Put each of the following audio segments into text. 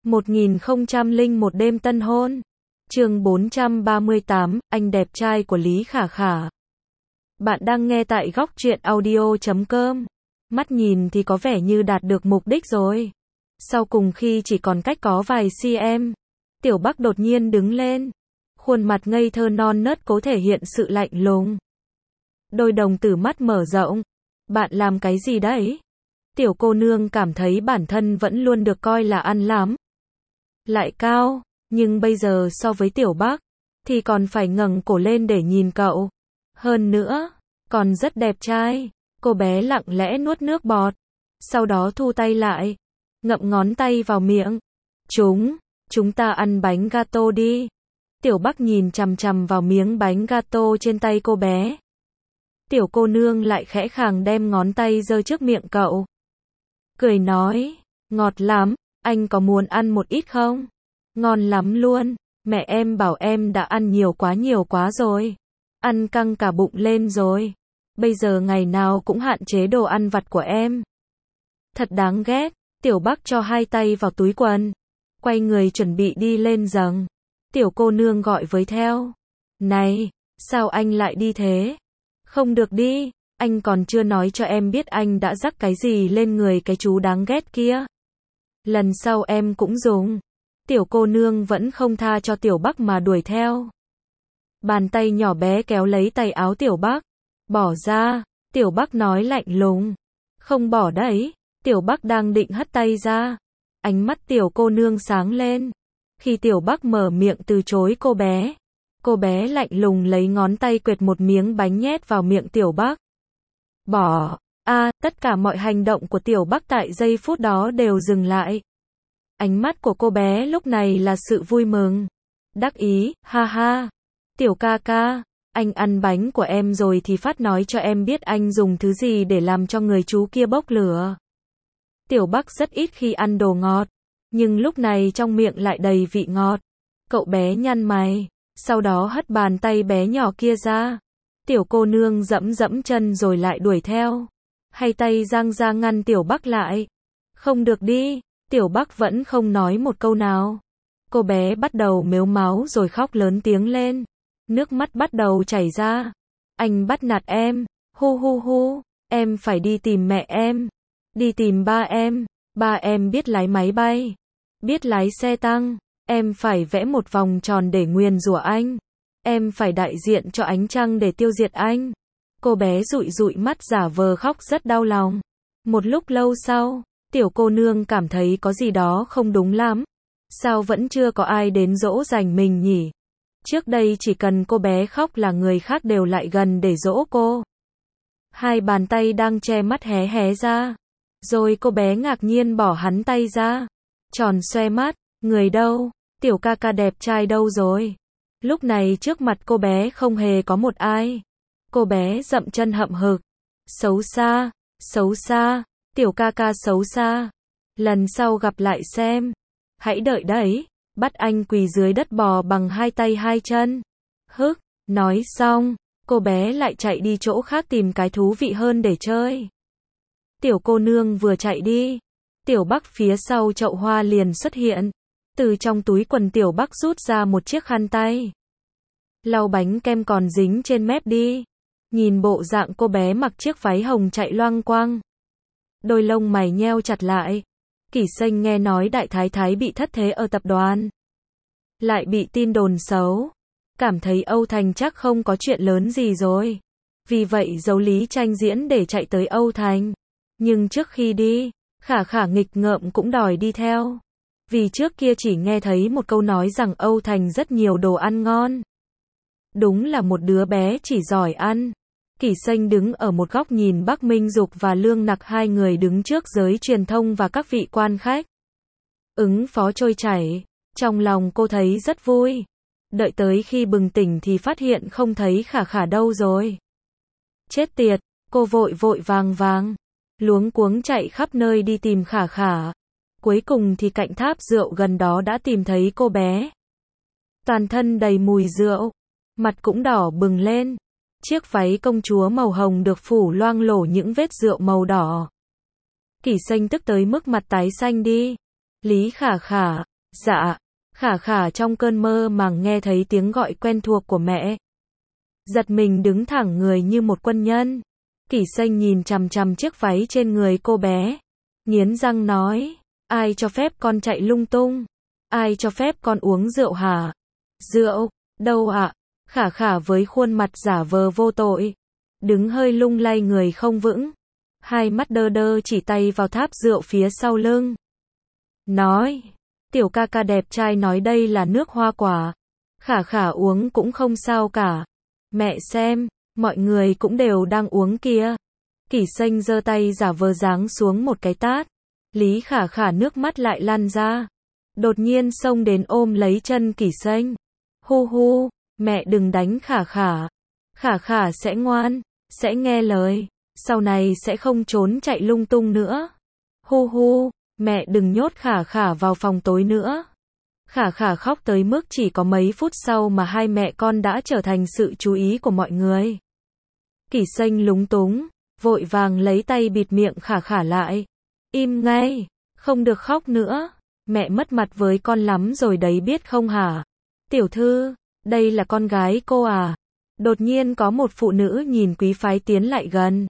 1001 đêm tân hôn. Chương 438, anh đẹp trai của Lý Khả Khả. Bạn đang nghe tại góc truyện audio.com. Mắt nhìn thì có vẻ như đạt được mục đích rồi. Sau cùng khi chỉ còn cách có vài cm, Tiểu Bắc đột nhiên đứng lên. Khuôn mặt ngây thơ non nớt cố thể hiện sự lạnh lùng. Đôi đồng tử mắt mở rộng. Bạn làm cái gì đấy? Tiểu cô nương cảm thấy bản thân vẫn luôn được coi là ăn lắm. Lại cao, nhưng bây giờ so với Tiểu Bắc, thì còn phải ngẩng cổ lên để nhìn cậu. Hơn nữa, còn rất đẹp trai. Cô bé lặng lẽ nuốt nước bọt. Sau đó thu tay lại. Ngậm ngón tay vào miệng. Chúng ta ăn bánh gato đi. Tiểu Bắc nhìn chằm chằm vào miếng bánh gato trên tay cô bé. Tiểu cô nương lại khẽ khàng đem ngón tay giơ trước miệng cậu. Cười nói, ngọt lắm, anh có muốn ăn một ít không? Ngon lắm luôn, mẹ em bảo em đã ăn nhiều quá rồi. Ăn căng cả bụng lên rồi. Bây giờ ngày nào cũng hạn chế đồ ăn vặt của em. Thật đáng ghét. Tiểu Bắc cho hai tay vào túi quần. Quay người chuẩn bị đi lên giường. Tiểu cô nương gọi với theo. Này, sao anh lại đi thế? Không được đi, anh còn chưa nói cho em biết anh đã rắc cái gì lên người cái chú đáng ghét kia. Lần sau em cũng dùng. Tiểu cô nương vẫn không tha cho Tiểu Bắc mà đuổi theo. Bàn tay nhỏ bé kéo lấy tay áo Tiểu Bắc. Bỏ ra, Tiểu Bắc nói lạnh lùng. Không bỏ đấy. Tiểu Bắc đang định hất tay ra. Ánh mắt tiểu cô nương sáng lên. Khi Tiểu Bắc mở miệng từ chối cô bé lạnh lùng lấy ngón tay quệt một miếng bánh nhét vào miệng Tiểu Bắc. Bỏ. Tất cả mọi hành động của Tiểu Bắc tại giây phút đó đều dừng lại. Ánh mắt của cô bé lúc này là sự vui mừng. Đắc ý, ha ha. Tiểu ca ca, anh ăn bánh của em rồi thì phát nói cho em biết anh dùng thứ gì để làm cho người chú kia bốc lửa. Tiểu Bắc rất ít khi ăn đồ ngọt, nhưng lúc này trong miệng lại đầy vị ngọt. Cậu bé nhăn mày, sau đó hất bàn tay bé nhỏ kia ra. Tiểu cô nương dẫm dẫm chân rồi lại đuổi theo. Hay tay giang ra ngăn Tiểu Bắc lại. Không được đi, Tiểu Bắc vẫn không nói một câu nào. Cô bé bắt đầu mếu máo rồi khóc lớn tiếng lên. Nước mắt bắt đầu chảy ra. Anh bắt nạt em, hu, em phải đi tìm mẹ em. Đi tìm ba em biết lái máy bay, biết lái xe tăng, em phải vẽ một vòng tròn để nguyền rủa anh. Em phải đại diện cho ánh trăng để tiêu diệt anh. Cô bé dụi dụi mắt giả vờ khóc rất đau lòng. Một lúc lâu sau, tiểu cô nương cảm thấy có gì đó không đúng lắm. Sao vẫn chưa có ai đến dỗ dành mình nhỉ? Trước đây chỉ cần cô bé khóc là người khác đều lại gần để dỗ cô. Hai bàn tay đang che mắt hé ra. Rồi cô bé ngạc nhiên bỏ hắn tay ra. Tròn xoe mắt, người đâu? Tiểu ca ca đẹp trai đâu rồi? Lúc này trước mặt cô bé không hề có một ai. Cô bé dậm chân hậm hực. Xấu xa, tiểu ca ca xấu xa. Lần sau gặp lại xem. Hãy đợi đấy, bắt anh quỳ dưới đất bò bằng hai tay hai chân. Nói xong, cô bé lại chạy đi chỗ khác tìm cái thú vị hơn để chơi. Tiểu cô nương vừa chạy đi, Tiểu Bắc phía sau chậu hoa liền xuất hiện. Từ trong túi quần Tiểu Bắc rút ra một chiếc khăn tay. Lau bánh kem còn dính trên mép đi. Nhìn bộ dạng cô bé mặc chiếc váy hồng chạy loang quang. Đôi lông mày nheo chặt lại. Kỷ Xanh nghe nói đại thái thái bị thất thế ở tập đoàn. Lại bị tin đồn xấu. Cảm thấy Âu Thành chắc không có chuyện lớn gì rồi. Vì vậy giấu Lý Tranh diễn để chạy tới Âu Thành. Nhưng trước khi đi, Khả Khả nghịch ngợm cũng đòi đi theo. Vì trước kia chỉ nghe thấy một câu nói rằng Âu Thành rất nhiều đồ ăn ngon. Đúng là một đứa bé chỉ giỏi ăn. Kỷ Xanh đứng ở một góc nhìn Bắc Minh Dục và Lương Nặc hai người đứng trước giới truyền thông và các vị quan khách. Ứng phó trôi chảy. Trong lòng cô thấy rất vui. Đợi tới khi bừng tỉnh thì phát hiện không thấy Khả Khả đâu rồi. Chết tiệt, cô vội vàng. Luống cuống chạy khắp nơi đi tìm Khả Khả. Cuối cùng thì cạnh tháp rượu gần đó đã tìm thấy cô bé. Toàn thân đầy mùi rượu. Mặt cũng đỏ bừng lên. Chiếc váy công chúa màu hồng được phủ loang lổ những vết rượu màu đỏ. Kỷ Xanh tức tới mức mặt tái xanh đi. Lý Khả Khả, Dạ. Khả khả trong cơn mơ màng nghe thấy tiếng gọi quen thuộc của mẹ. Giật mình đứng thẳng người như một quân nhân. Kỷ Xanh nhìn chằm chằm chiếc váy trên người cô bé. Nghiến răng nói, ai cho phép con chạy lung tung? Ai cho phép con uống rượu hả? Rượu? Đâu ạ? Khả khả với khuôn mặt giả vờ vô tội. Đứng hơi lung lay người không vững. Hai mắt đơ đơ chỉ tay vào tháp rượu phía sau lưng. Nói, tiểu ca ca đẹp trai nói đây là nước hoa quả. Khả khả uống cũng không sao cả. Mẹ xem, mọi người cũng đều đang uống kìa. Kỷ Xanh giơ tay giả vờ giáng xuống một cái tát. Lý khả khả nước mắt lại lan ra. Đột nhiên xông đến ôm lấy chân Kỷ Xanh. Hu hu, mẹ đừng đánh khả khả. Khả khả sẽ ngoan, sẽ nghe lời, sau này sẽ không trốn chạy lung tung nữa. Hu hu, mẹ đừng nhốt khả khả vào phòng tối nữa. Khả khả khóc tới mức chỉ có mấy phút sau mà hai mẹ con đã trở thành sự chú ý của mọi người. Kỷ Xanh lúng túng, vội vàng lấy tay bịt miệng khả khả lại. Im ngay, không được khóc nữa. Mẹ mất mặt với con lắm rồi đấy biết không hả? Tiểu thư, đây là con gái cô à? Đột nhiên có một phụ nữ nhìn quý phái tiến lại gần.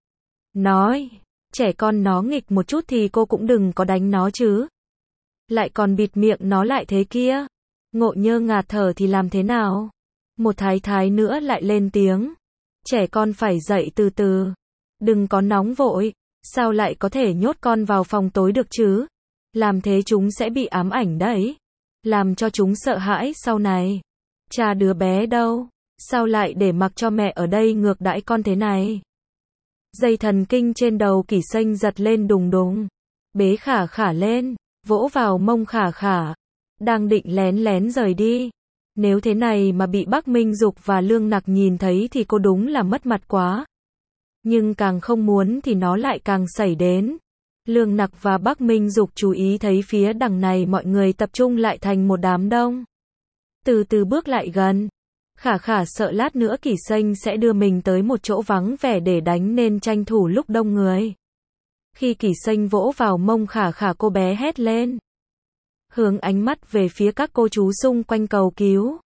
Nói, trẻ con nó nghịch một chút thì cô cũng đừng có đánh nó chứ. Lại còn bịt miệng nó lại thế kia. Ngộ nhơ ngạt thở thì làm thế nào? Một thái thái nữa lại lên tiếng. Trẻ con phải dậy từ từ. Đừng có nóng vội. Sao lại có thể nhốt con vào phòng tối được chứ? Làm thế chúng sẽ bị ám ảnh đấy. Làm cho chúng sợ hãi sau này. Cha đứa bé đâu? Sao lại để mặc cho mẹ ở đây ngược đãi con thế này? Dây thần kinh trên đầu Kỷ Xanh giật lên đùng đùng. Bế khả khả lên, vỗ vào mông khả khả. Đang định lén lén rời đi. Nếu thế này mà bị Bắc Minh Dục và Lương Nặc nhìn thấy thì cô đúng là mất mặt quá. Nhưng càng không muốn thì nó lại càng xảy đến. Lương Nặc và Bắc Minh Dục chú ý thấy phía đằng này mọi người tập trung lại thành một đám đông. Từ từ bước lại gần. Khả khả sợ lát nữa Kỷ Xanh sẽ đưa mình tới một chỗ vắng vẻ để đánh nên tranh thủ lúc đông người. Khi Kỷ Xanh vỗ vào mông khả khả cô bé hét lên. Hướng ánh mắt về phía các cô chú xung quanh cầu cứu.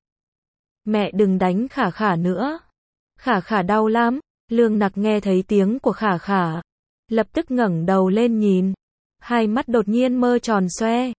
Mẹ đừng đánh khả khả nữa. Khả khả đau lắm. Lương Nặc nghe thấy tiếng của khả khả. Lập tức ngẩng đầu lên nhìn. Hai mắt đột nhiên mơ tròn xoe.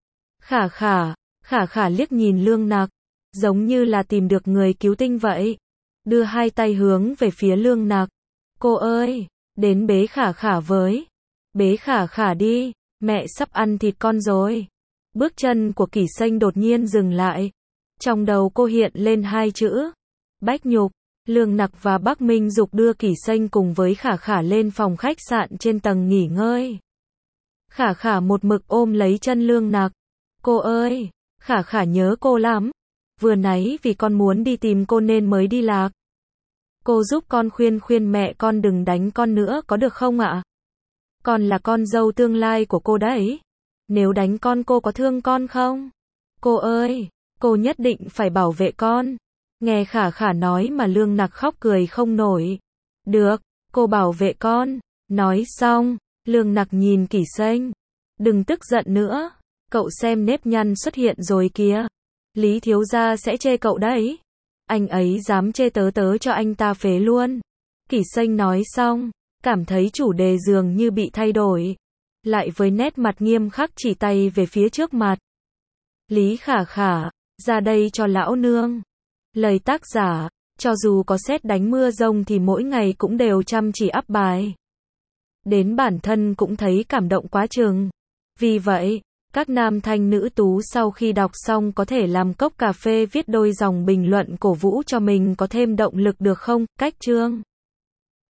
Khả khả liếc nhìn Lương Nặc. Giống như là tìm được người cứu tinh vậy. Đưa hai tay hướng về phía Lương Nặc. Cô ơi, đến bế khả khả với. Bế khả khả đi, mẹ sắp ăn thịt con rồi. Bước chân của Kỷ Xanh đột nhiên dừng lại. Trong đầu cô hiện lên hai chữ. Bách nhục. Lương Nặc và Bắc Minh Dục đưa Kỷ Xanh cùng với khả khả lên phòng khách sạn trên tầng nghỉ ngơi. Khả khả một mực ôm lấy chân Lương Nặc. Cô ơi, khả khả nhớ cô lắm. Vừa nãy vì con muốn đi tìm cô nên mới đi lạc. Cô giúp con khuyên mẹ con đừng đánh con nữa có được không ạ? Con là con dâu tương lai của cô đấy. Nếu đánh con cô có thương con không? Cô ơi, cô nhất định phải bảo vệ con. Nghe khả khả nói mà Lương Nặc khóc cười không nổi. Được, cô bảo vệ con. Nói xong, Lương Nặc nhìn Kỷ Xanh. Đừng tức giận nữa. Cậu xem nếp nhăn xuất hiện rồi kìa. Lý thiếu gia sẽ chê cậu đấy. Anh ấy dám chê tớ cho anh ta phế luôn. Kỷ Xanh nói xong, cảm thấy chủ đề dường như bị thay đổi. Lại với nét mặt nghiêm khắc chỉ tay về phía trước mặt. Lý khả khả, ra đây cho lão nương. Lời tác giả, cho dù có sét đánh mưa rông thì mỗi ngày cũng đều chăm chỉ up bài. Đến bản thân cũng thấy cảm động quá chừng. Vì vậy, các nam thanh nữ tú sau khi đọc xong có thể làm cốc cà phê viết đôi dòng bình luận cổ vũ cho mình có thêm động lực được không? Cách chương